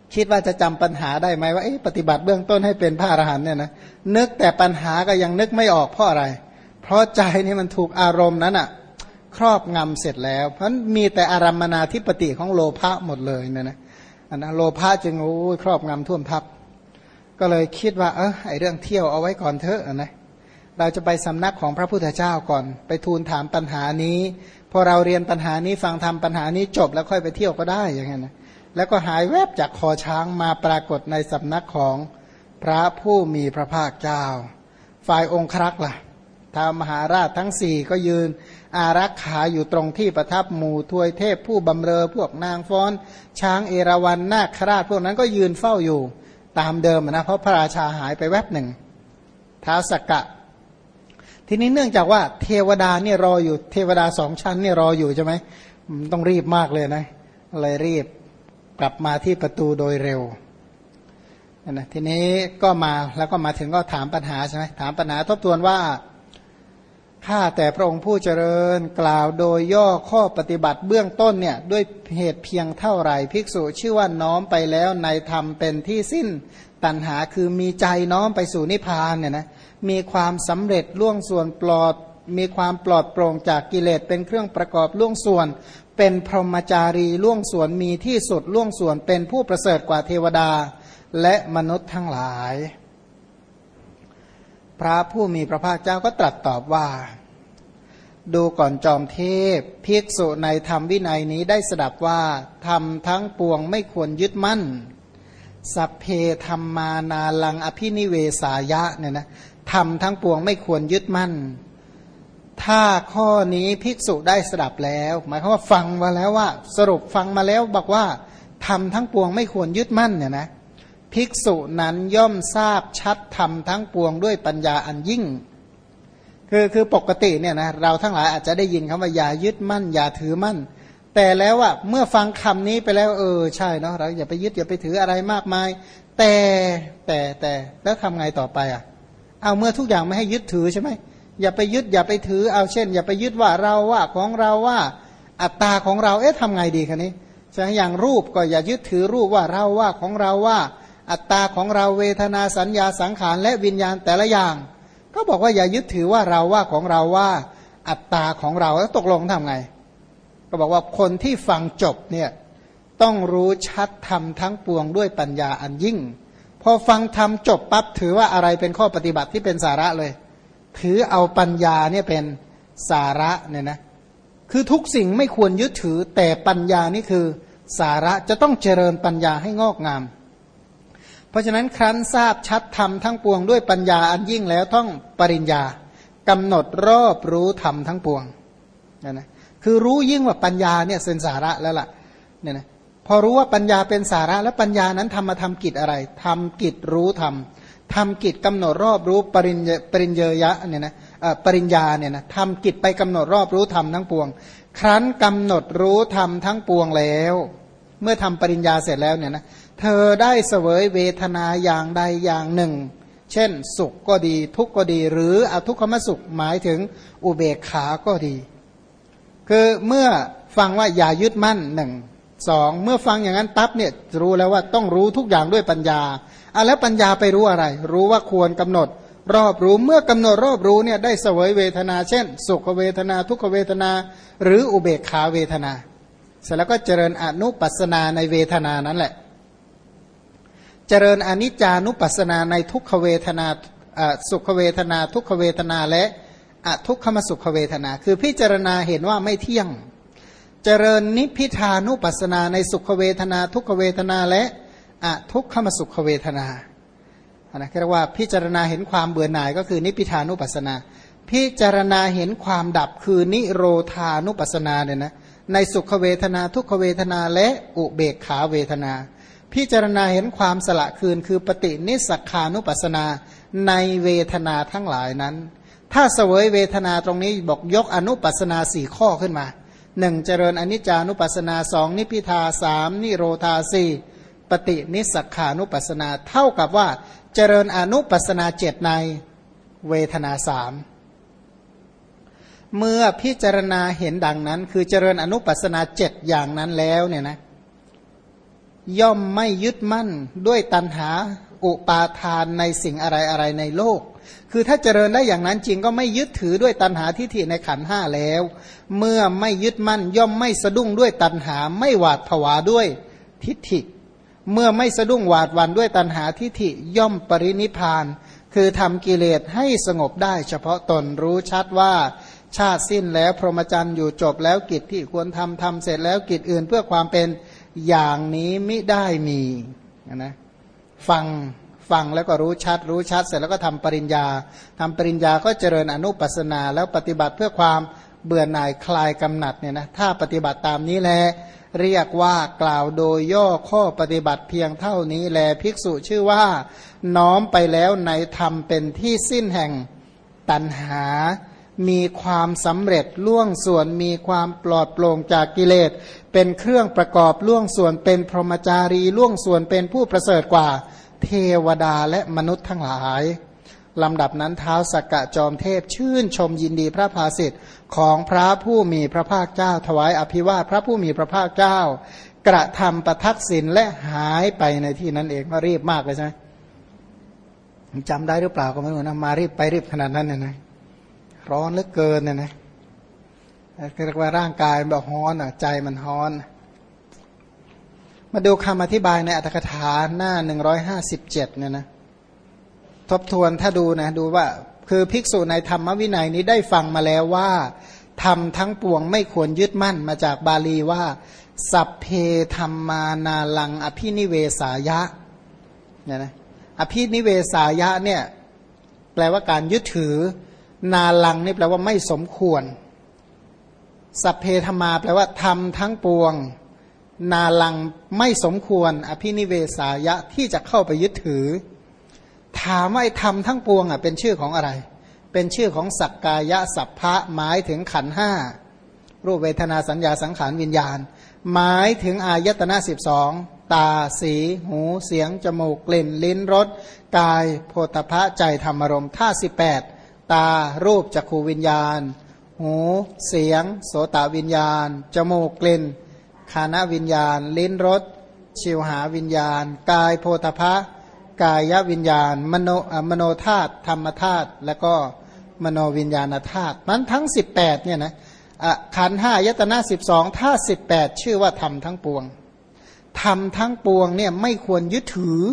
คิดว่าจะจำปัญหาได้ไหมว่าปฏิบัติเบื้องต้นให้เป็นพระอรหันต์เนี่ยนะนึกแต่ปัญหาก็ยังนึกไม่ออกเพราะอะไรเพราะใจนี่มันถูกอารมณ์นั้นอ่ะครอบงำเสร็จแล้วเพราะมีแต่อารัมมนาธิปติของโลภะหมดเลยเนี่ยนะอันนั้นโลภะจึงครอบงำท่วมทับก็เลยคิดว่าไอเรื่องเที่ยวเอาไว้ก่อนเถอะนะเราจะไปสำนักของพระพุทธเจ้าก่อนไปทูลถามปัญหานี้พอเราเรียนปัญหานี้ฟังทำปัญหานี้จบแล้วค่อยไปเที่ยวก็ได้อย่างเงี้ยนะแล้วก็หายแวบจากคอช้างมาปรากฏในสำนักของพระผู้มีพระภาคเจ้าฝ่ายองครักษ์ล่ะท้าวมหาราชทั้งสี่ก็ยืนอารักขาอยู่ตรงที่ประทับหมู่ทวยเทพผู้บำเรอพวกนางฟ้อนช้างเอราวัณนาคราชพวกนั้นก็ยืนเฝ้าอยู่ตามเดิมนะเพราะพระราชาหายไปแวบหนึ่งท้าวสักกะทีนี้เนื่องจากว่าเทวดาเนี่ยรออยู่เทวดาสองชั้นเนี่ยรออยู่ใช่ไหมต้องรีบมากเลยนะเลยรีบกลับมาที่ประตูโดยเร็วนะทีนี้ก็มาแล้วก็มาถึงก็ถามปัญหาใช่ไหมถามปัญหาทบทวนว่าข้าแต่พระองค์ผู้เจริญกล่าวโดยย่อข้อปฏิบัติเบื้องต้นเนี่ยด้วยเหตุเพียงเท่าไหร่ภิกษุชื่อว่าน้อมไปแล้วในธรรมเป็นที่สิ้นตัณหาคือมีใจน้อมไปสู่นิพพานเนี่ยนะมีความสำเร็จล่วงส่วนปลอดมีความปลอดโปร่งจากกิเลสเป็นเครื่องประกอบล่วงส่วนเป็นพรหมจารีล่วงส่วนมีที่สุดล่วงส่วนเป็นผู้ประเสริฐกว่าเทวดาและมนุษย์ทั้งหลายพระผู้มีพระภาคเจ้าก็ตรัสตอบว่าดูก่อนจอมเทพภิกษุในธรรมวินัยนี้ได้สดับว่าธรรมทั้งปวงไม่ควรยึดมั่นสัพเพธรรมานาลังอภินิเวสายะเนี่ยนะธรรมทั้งปวงไม่ควรยึดมั่นถ้าข้อนี้ภิกษุได้สดับแล้วหมายความว่าฟังมาแล้วว่าสรุปฟังมาแล้วบอกว่าธรรมทั้งปวงไม่ควรยึดมั่นเนี่ยนะภิกษุนั้นย่อมทราบชัดธรรมทั้งปวงด้วยปัญญาอันยิ่งคือปกติเนี่ยนะเราทั้งหลายอาจจะได้ยินคำว่าอย่ายึดมั่นอย่าถือมั่นแต่แล้วว่าเมื่อฟังคำนี้ไปแล้วใช่เนาะเราอย่าไปยึดอย่าไปถืออะไรมากมายแต่แล้วทำไงต่อไปเอาเมื่อทุกอย่างไม่ให้ยึดถือใช่ไหมอย่าไปยึดอย่าไปถือเอาเช่นอย่าไปยึดว่าเราว่าของเราว่าอัตตาของเราทำไงดีคะนี้ใช่อย่างรูปก็อย่ายึดถือรูปว่าเราว่าของเราว่าอัตตาของเราเวทนาสัญญาสังขารและวิญญาณแต่ละอย่างก็บอกว่าอย่ายึดถือว่าเราว่าของเราว่าอัตตาของเราแล้วตกลงทำไงก็บอกว่าคนที่ฟังจบเนี่ยต้องรู้ชัดธรรมทั้งปวงด้วยปัญญาอันยิ่งพอฟังธรรมจบปั๊บถือว่าอะไรเป็นข้อปฏิบัติที่เป็นสาระเลยถือเอาปัญญาเนี่ยเป็นสาระเนี่ยนะคือทุกสิ่งไม่ควรยึดถือแต่ปัญญานี่คือสาระจะต้องเจริญปัญญาให้งอกงามเพราะฉะนั้นครั้นทราบชัดธรรมทั้งปวงด้วยปัญญาอันยิ่งแล้วต้องปริญญากำหนดรอบรู้ธรรมทั้งปวงนะคือรู้ยิ่งว่าปัญญาเนี่ยเป็นสาระแล้วล่ะเนี่ยนะพอรู้ว่าปัญญาเป็นสาระแล้วปัญญานั้นทำมาทำกิจอะไรทำกิจรู้ธรรมทำกิจกำหนดรอบรู้ปริญเยยะเนี่ยนะปริญญาเนี่ยนะทำกิจไปกำหนดรอบรู้ธรรมทั้งปวงครั้นกำหนดรู้ธรรมทั้งปวงแล้วเมื่อทำปริญญาเสร็จแล้วเนี่ยนะเธอได้เสวยเวทนาอย่างใดอย่างหนึ่งเช่นสุขก็ดีทุกข์ก็ดีหรืออทุกขมสุขหมายถึงอุเบกขาก็ดีคือเมื่อฟังว่าอย่ายึดมั่นหนึ่งสองเมื่อฟังอย่างนั้นปั๊บเนี่ยรู้แล้วว่าต้องรู้ทุกอย่างด้วยปัญญาแล้วปัญญาไปรู้อะไรรู้ว่าควรกำหนดรอบรู้เมื่อกำหนดรอบรู้เนี่ยได้เสวยเวทนาเช่นสุขเวทนาทุกขเวทนาหรืออุเบกขาเวทนาเสร็จแล้วก็เจริญอนุปัสสนาในเวทนานั้นแหละเจริญอนิจจานุปัสสนาในทุกขเวทนาสุขเวทนาทุกขเวทนาและอทุกขมสุขเวทนาคือพิจารณาเห็นว่าไม่เที่ยงเจริญนิพพิทานุปัสสนาในสุขเวทนาทุกขเวทนาและอทุกขมสุขเวทนาเรียกว่าพิจารณาเห็นความเบื่อหน่ายก็คือนิพพิทานุปัสสนาพิจารณาเห็นความดับคือนิโรธานุปัสสนาเนี่ยนะในสุขเวทนาทุกขเวทนาและอุเบกขาเวทนาพิจารณาเห็นความสละคืนคือปฏินิสสักขานุปัสสนาในเวทนาทั้งหลายนั้นถ้าเสวยเวทนาตรงนี้บอกยกอนุปัสสนาสี่ข้อขึ้นมาหนึ่งเจริญอนิจจานุปัสสนาสองนิพพิทาสามนิโรธาสี่ปฏินิสสักขานุปัสสนาเท่ากับว่าเจริญอนุปัสสนาเจ็ดในเวทนาสามเมื่อพิจารณาเห็นดังนั้นคือเจริญอนุปัสสนาเจ็ดอย่างนั้นแล้วเนี่ยนะย่อมไม่ยึดมั่นด้วยตัณหาอุปาทานในสิ่งอะไรในโลกคือถ้าเจริญได้อย่างนั้นจริงก็ไม่ยึดถือด้วยตัณหาทิฏฐิในขันธ์ห้าแล้วเมื่อไม่ยึดมั่นย่อมไม่สะดุ้งด้วยตัณหาไม่หวาดผวาด้วยทิฏฐิเมื่อไม่สะดุ้งหวาดหวั่นด้วยตัณหาทิฏฐิย่อมปรินิพพานคือทำกิเลสให้สงบได้เฉพาะตนรู้ชัดว่าชาติสิ้นแล้วพรหมจรรย์อยู่จบแล้วกิจที่ควรทำเสร็จแล้วกิจอื่นเพื่อความเป็นอย่างนี้มิได้มีนะฟังแล้วก็รู้ชัดเสร็จแล้วก็ทำปริญญาก็เจริญอนุปัสนาแล้วปฏิบัติเพื่อความเบื่อหน่ายคลายกำหนัดเนี่ยนะถ้าปฏิบัติตามนี้แลเรียกว่ากล่าวโดยย่อข้อปฏิบัติเพียงเท่านี้แลภิกษุชื่อว่าน้อมไปแล้วในธรรมเป็นที่สิ้นแห่งตัณหามีความสำเร็จล่วงส่วนมีความปลอดโปร่งจากกิเลสเป็นเครื่องประกอบล่วงส่วนเป็นพรหมจารีล่วงส่วนเป็นผู้ประเสริฐกว่าเทวดาและมนุษย์ทั้งหลายลำดับนั้นท้าวสักกะจอมเทพชื่นชมยินดีพระภาสิทธิ์ของพระผู้มีพระภาคเจ้าถวายอภิวาทพระผู้มีพระภาคเจ้ากระทำประทักษิณและหายไปในที่นั้นเองรีบมากเลยใช่ไหมจำได้หรือเปล่าก็ไม่รู้นะมารีบไปรีบขนาดนั้นเนี่ยนะร้อนเหลือเกินเนี่ยนะเรียกว่าร่างกายแบบฮ้อนใจมันฮ้อนมาดูคำอธิบายในอัตถกถาหน้า157เนี่ยนะทบทวนถ้าดูนะดูว่าคือภิกษุในธรรมวินัยนี้ได้ฟังมาแล้วว่าธรรมทั้งปวงไม่ควรยึดมั่นมาจากบาลีว่าสัพเพธรรมานาลังอภินิเวสายะเนี่ยนะอภินิเวสายะเนี่ยแปลว่าการยึดถือนาลังนี่แปลว่าไม่สมควรสัพเพธรรมาแปลว่าธรรมทั้งปวงนาลังไม่สมควรอภินิเวสายะที่จะเข้าไปยึดถือถามว่าไอ้ธรรมทั้งปวงเป็นชื่อของอะไรเป็นชื่อของสักกายะสัพพะหมายถึงขันธ์ห้ารูปเวทนาสัญญาสังขารวิญญาณหมายถึงอายตนะ12ตาสีหูเสียงจมูกกลิ่นลิ้นรสกายโผฏฐัพพะใจธรรมารมณ์ท่า18ตารูปจักขูวิญญาณหูเสียงโสตวิญญาณจมูกกลิ่นฆานวิญญาณลิ้นรสชิวหาวิญญาณกายโพธพะกายวิญญาณมโนธาตุธรรมธาตุแล้วก็มโนวิญญาณธาตุนั้นทั้ง18เนี่ยนะขันธ์5ยตนะ12ธาตุ18ชื่อว่าธรรมทั้งปวงธรรมทั้งปวงเนี่ยไม่ควรยึดถือ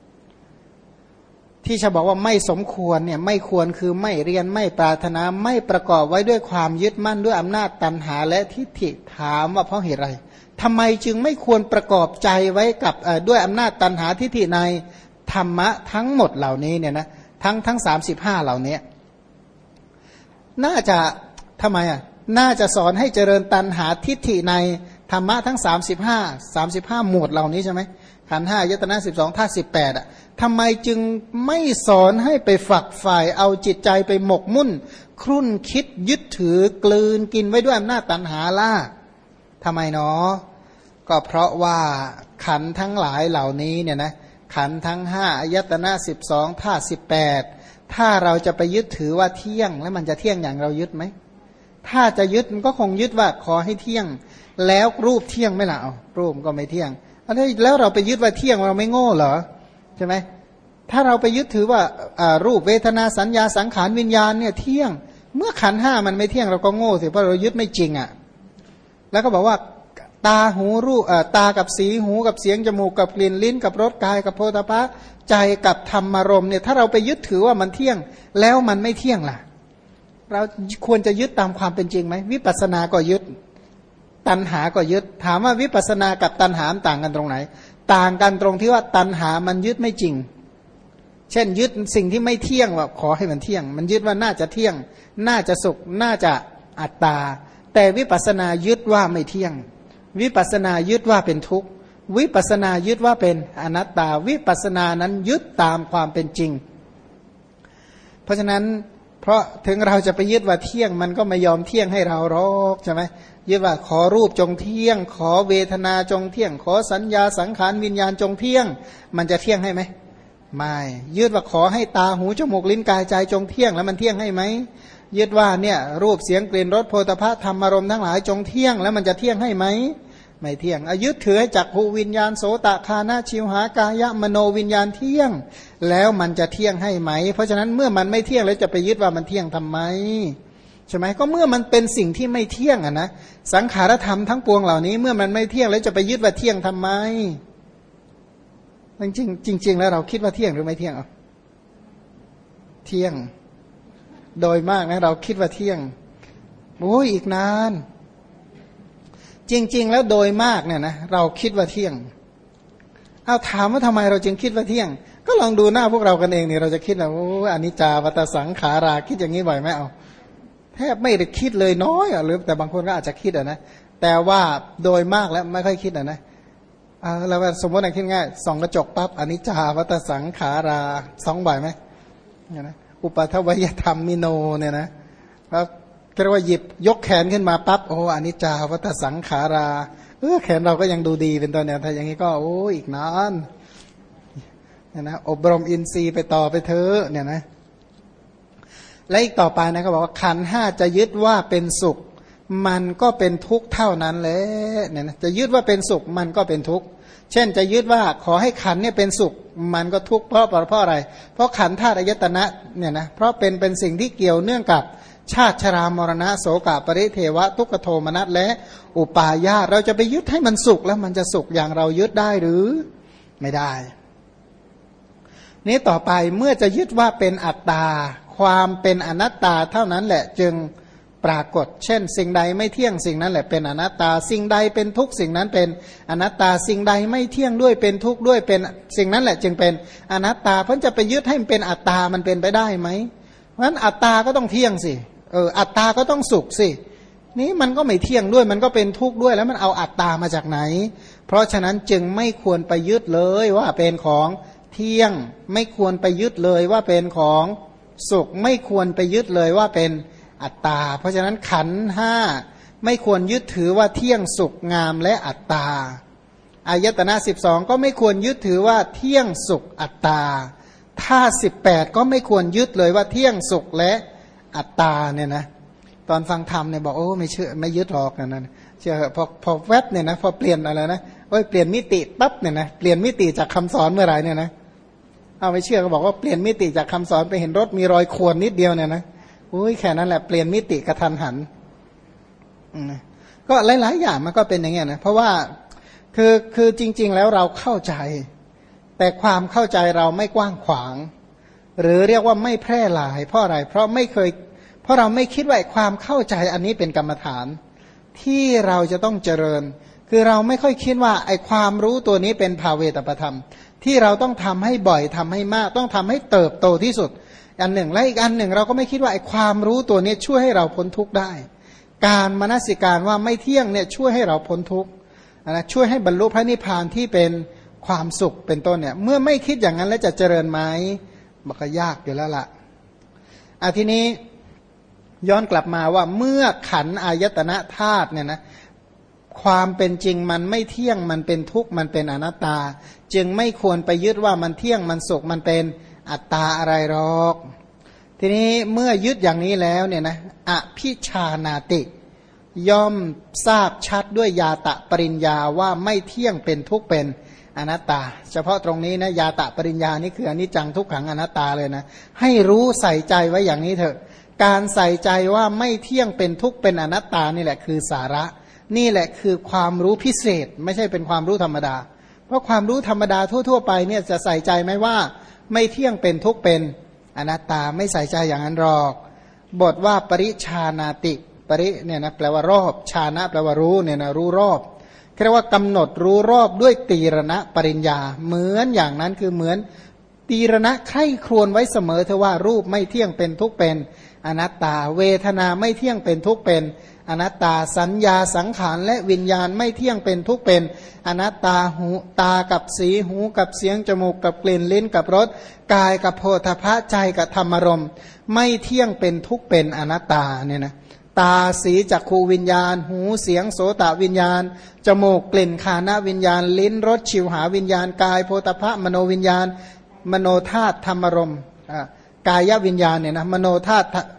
ที่จะบอกว่าไม่สมควรเนี่ยไม่ควรคือไม่เรียนไม่ปรารถนาไม่ประกอบไว้ด้วยความยึดมั่นด้วยอำนาจตัณหาและทิฏฐิถามว่าเพราะเหตุไรทำไมจึงไม่ควรประกอบใจไว้กับด้วยอำนาจตัณหาทิฏฐิในธรรมะทั้งหมดเหล่านี้เนี่ยนะทั้ง35เหล่านี้น่าจะทำไมน่าจะสอนให้เจริญตัณหาทิฏฐิในธรรมะทั้ง35หมวดเหล่านี้ใช่ไหมขันธ์5ยตนะ12ธาตุ18ทำไมจึงไม่สอนให้ไปฝักฝ่ายเอาจิตใจไปหมกมุ่นครุ่นคิดยึดถือกลืนกินไว้ด้วยอำนาจตัณหาล่ะทำไมเนาะก็เพราะว่าขันธ์ทั้งหลายเหล่านี้เนี่ยนะขันธ์ทั้ง5อายตนะ12ธาตุ18ถ้าเราจะไปยึดถือว่าเที่ยงแล้วมันจะเที่ยงอย่างเรายึดไหมถ้าจะยึดมันก็คงยึดว่าขอให้เที่ยงแล้วรูปเที่ยงไหมล่ะรูปก็ไม่เที่ยงแล้วเราไปยึดว่าเที่ยงเราไม่โง่เหรอใช่ไหมถ้าเราไปยึดถือว่ารูปเวทนาสัญญาสังขารวิญญาณเนี่ยเที่ยงเมื่อขันธ์5มันไม่เที่ยงเราก็โง่สิเพราะเรายึดไม่จริงแล้วก็บอกว่าตาหูรูปตากับสีหูกับเสียงจมูกกับกลิ่นลิ้นกับรสกายกับโผฏฐัพพะใจกับธรรมารมณ์เนี่ยถ้าเราไปยึดถือว่ามันเที่ยงแล้วมันไม่เที่ยงล่ะเราควรจะยึดตามความเป็นจริงไหมวิปัสสนาก็ยึดตัณหาก็ยึดถามว่าวิปัสสนากับตัณหาต่างกันตรงไหนต่างกันตรงที่ว่าตัณหามันยึดไม่จริงเช่นยึดสิ่งที่ไม่เที่ยงว่าขอให้มันเที่ยงมันยึดว่าน่าจะเที่ยงน่าจะสุขน่าจะอัตตาแต่วิปัสสนายึดว่าไม่เที่ยงวิปัสสนายึดว่าเป็นทุกข์วิปัสสนายึดว่าเป็นอนัตตาวิปัสสนานั้นยึดตามความเป็นจริงเพราะฉะนั้นเพราะถึงเราจะไปยึดว่าเที่ยงมันก็ไม่ยอมเที่ยงให้เราหรอกใช่ไหมยึดว่าขอรูปจงเที่ยงขอเวทนาจงเที่ยงขอสัญญาสังขารวิญญาณจงเที่ยงมันจะเที่ยงให้ไหมไม่ยึดว่าขอให้ตาหูจมูกลิ้นกายใจจงเที่ยงแล้วมันเที่ยงให้ไหมยึดว่าเนี่ยรูปเสียงกลิ่นรสโผฏฐัพพะธรรมารมณ์ทั้งหลายจงเที่ยงแล้วมันจะเที่ยงให้ไหมไม่เที่ยงยึดถือให้จักขุวิญญาณโสตคานะชิวหากายะมโนวิญญาณเที่ยงแล้วมันจะเที่ยงให้ไหมเพราะฉะนั้นเมื่อมันไม่เที่ยงแล้วจะไปยึดว่ามันเที่ยงทำไมใช่ไหมก็เมื่อมันเป็นสิ่งที่ไม่เที่ยงนะสังขารธรรมทั้งปวงเหล่านี้เมื่อมันไม่เที่ยงแล้วจะไปยึดว่าเที่ยงทำไมจริงแล้วเราคิดว่าเที่ยงหรือไม่เที่ยงเที่ยงโดยมากนะเราคิดว่าเที่ยงโอ้ยอีกนานจริงๆแล้วโดยมากเนี่ยนะเราคิดว่าเที่ยงเอาถามว่าทำไมเราจึงคิดว่าเที่ยงก็ลองดูหน้าพวกเรากันเองนี่เราจะคิดว่าโอ้อนิจจาวัฏสังขาราคิดอย่างนี้บ่อยไหมเอาแทบไม่ได้คิดเลยน้อยหรือแต่บางคนก็อาจจะคิดนะแต่ว่าโดยมากแล้วไม่ค่อยคิดนะเราสมมติอย่างคิดง่ายส่องกระจกปั๊บอนิจจาวัฏสังขาราสองบ่อยไหมเนี่ยนะอุปทวยธรรมมิโนเนี่ยนะแล้วเรียกว่าหยิบยกแขนขึ้นมาปั๊บโอ้อนิจจาวัฏสังขาราแขนเราก็ยังดูดีเป็นตัวเนี่ยถ้าอย่างนี้ก็โอ้อีกนานเนี่ยนะอบรมอินทรีย์ไปต่อไปเถอะเนี่ยนะและอีกต่อไปนะเขาบอกว่าขันธ์ห้าจะยึดว่าเป็นสุขมันก็เป็นทุกข์เท่านั้นแหละเนี่ยนะจะยึดว่าเป็นสุขมันก็เป็นทุกข์เช่นจะยึดว่าขอให้ขันธ์เนี่ยเป็นสุขมันก็ทุกข์เพราะอะไรเพราะขันธ์ธาตุอายตนะเนี่ยนะเพราะเป็นสิ่งที่เกี่ยวเนื่องกับชาติชรามรณะโสกปริเทวะทุกขโทมนัสและอุปาญาตเราจะไปยึดให้มันสุขแล้วมันจะสุขอย่างเรายึดได้หรือไม่ได้นี้ต่อไปเมื่อจะยึดว่าเป็นอัตตาความเป็นอนัตตาเท่านั้นแหละจึงปรากฏเช่นสิ่งใดไม่เที่ยงสิ่งนั้นแหละเป็นอนัตตาสิ่งใดเป็นทุกข์สิ่งนั้นเป็นอนัตตาสิ่งใดไม่เที่ยงด้วยเป็นทุกข์ด้วยเป็นสิ่งนั้นแหละจึงเป็นอนัตตาเพราะจะไปยึดให้มันเป็นอัตตามันเป็นไปได้ไหมเพราะฉะนั้นอัตตาก็ต้องเที่ยงสิอัตตาก็ต้องสุขสินี้มันก็ไม่เที่ยงด้วยมันก็เป็นทุกข์ด้วยแล้วมันเอาอัตตามาจากไหนเพราะฉะนั้นจึงไม่ควรไปยึดเลยว่าเป็นของเที่ยงไม่ควรไปยึดเลยว่าเป็นของสุขไม่ควรไปยึดเลยว่าเป็นอัตตาเพราะฉะนั้นขันธ์ห้าไม่ควรยึดถือว่าเที่ยงสุขงามและอัตตาอายตนะ12ก็ไม่ควรยึดถือว่าเที่ยงสุขอัตตาถ้า18ก็ไม่ควรยึดเลยว่าเที่ยงสุขและอัตตาเนี่ยนะตอนฟังธรรมเนี่ยบอกโอ้ไม่เชื่อไม่ยึดหรอกนั่นเชื่อพอแวบเนี่ยนะพอเปลี่ยนอะไรนะเปลี่ยนมิติปั๊บเนี่ยนะเปลี่ยนมิติจากคำสอนเมื่อไหร่เนี่ยนะเอาไม่เชื่อก็บอกว่าเปลี่ยนมิติจากคำสอนไปเห็นรถมีรอยข่วนนิดเดียวเนี่ยนะอุ้ยแค่นั้นแหละเปลี่ยนมิติกระทันหันก็หลายๆอย่างมันก็เป็นอย่างเงี้ยนะเพราะว่าคือจริงๆแล้วเราเข้าใจแต่ความเข้าใจเราไม่กว้างขวางหรือเรียกว่าไม่แพร่หลายเพราะอะไรเพราะเราไม่คิดว่าความเข้าใจอันนี้เป็นกรรมฐานที่เราจะต้องเจริญคือเราไม่ค่อยคิดว่าไอ้ความรู้ตัวนี้เป็นภาเวตปธรรมที่เราต้องทำให้บ่อยทำให้มากต้องทำให้เติบโตที่สุดอันหนึ่งและอีกอันหนึ่งเราก็ไม่คิดว่าไอ้ความรู้ตัวนี้ช่วยให้เราพ้นทุกข์ได้การมนสิการว่าไม่เที่ยงเนี่ยช่วยให้เราพ้นทุกข์นะช่วยให้บรรลุพระนิพพานที่เป็นความสุขเป็นต้นเนี่ยเมื่อไม่คิดอย่างนั้นแล้วจะเจริญไหมมันก็ยากอยู่แล้วล่ะทีนี้ย้อนกลับมาว่าเมื่อขันธ์อายตนะธาตุเนี่ยนะความเป็นจริงมันไม่เที่ยงมันเป็นทุกข์มันเป็นอนัตตาจึงไม่ควรไปยึดว่ามันเที่ยงมันสุขมันเป็นอัตตาอะไรหรอกทีนี้เมื่อยึดอย่างนี้แล้วเนี่ยนะอภิชานาติย่อมทราบชัดด้วยญาตะปริญญาว่าไม่เที่ยงเป็นทุกข์เป็นอนัตตาเฉพาะตรงนี้นะญาตะปริญญานี่คืออนิจจังทุกขังอนัตตาเลยนะให้รู้ใส่ใจไว้อย่างนี้เถอะการใส่ใจว่าไม่เที่ยงเป็นทุกข์เป็นอนัตตานี่แหละคือสาระนี่แหละคือความรู้พิเศษไม่ใช่เป็นความรู้ธรรมดาเพราะความรู้ธรรมดาทั่วๆไปเนี่ยจะใส่ใจไหมว่าไม่เที่ยงเป็นทุกข์เป็นอนัตตาไม่ใส่ใจอย่างนั้นหรอกบทว่าปริชานาติปริเนี่ยนะแปลว่ารอบชานะแปลว่ารู้เนี่ยนะรู้รอบเรียกว่ากำหนดรู้รอบด้วยตีรณะปริญญาเหมือนอย่างนั้นคือเหมือนตีรณะใคร่ครวญไว้เสมอเธอว่ารูปไม่เที่ยงเป็นทุกข์เป็นอนัตตาเวทนาไม่เที่ยงเป็นทุกข์เป็นอนัตตาสัญญาสังขารและวิญญาณไม่เที่ยงเป็นทุกข์เป็นอนัตตาหูตากับสีหูกับเสียงจมูกกับกลิ่นลิ้นกับรสกายกับโผฏฐัพพะใจกับธรรมารมณ์ไม่เที่ยงเป็นทุกข์เป็นอนัตตาเนี่ยนะตาสีจักขูวิญญาณหูเสียงโสตวิญญาณจมูกกลิ่นฆานวิญญาณลิ้นรสชิวหาวิญญาณกายโผฏฐัพพะมโนวิญญาณมโนธาตุธรรมารมณ์กายวิญญาณเนี่ยนะมโนธาตุ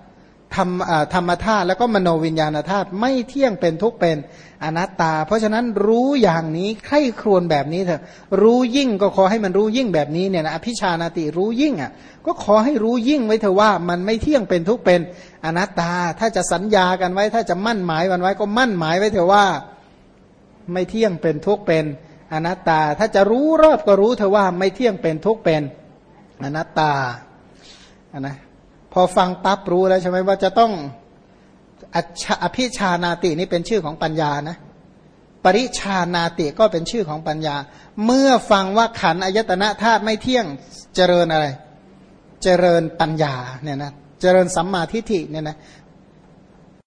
ธรรมธาตุแล้วก็มโนวิญญาณธาตุไม่เที่ยงเป็นทุกข์เป็นอนัตตาเพราะฉะนั้นรู้อย่างนี้ใคร่ครวญแบบนี้เถอะรู้ยิ่งก็ขอให้มันรู้ยิ่งแบบนี้เนี่ยนะอภิชานาติรู้ยิ่งอ่ะก็ขอให้รู้ยิ่งไว้เถอะว่ามันไม่เที่ยงเป็นทุกข์เป็นอนัตตาถ้าจะสัญญากันไว้ถ้าจะมั่นหมายกันไว้ก็มั่นหมายไว้เถอะว่าไม่เที่ยงเป็นทุกข์เป็นอนัตตาถ้าจะรู้รอบก็รู้เถอะว่าไม่เที่ยงเป็นทุกข์เป็นอนัตตานะพอฟังปั๊บรู้แล้วใช่ไหมว่าจะต้องอภิชานาตินี่เป็นชื่อของปัญญานะปริชานาติก็เป็นชื่อของปัญญาเมื่อฟังว่าขันธ์อายตนะธาตุไม่เที่ยงเจริญอะไรเจริญปัญญาเนี่ยนะเจริญสัมมาทิฏฐิเนี่ยนะ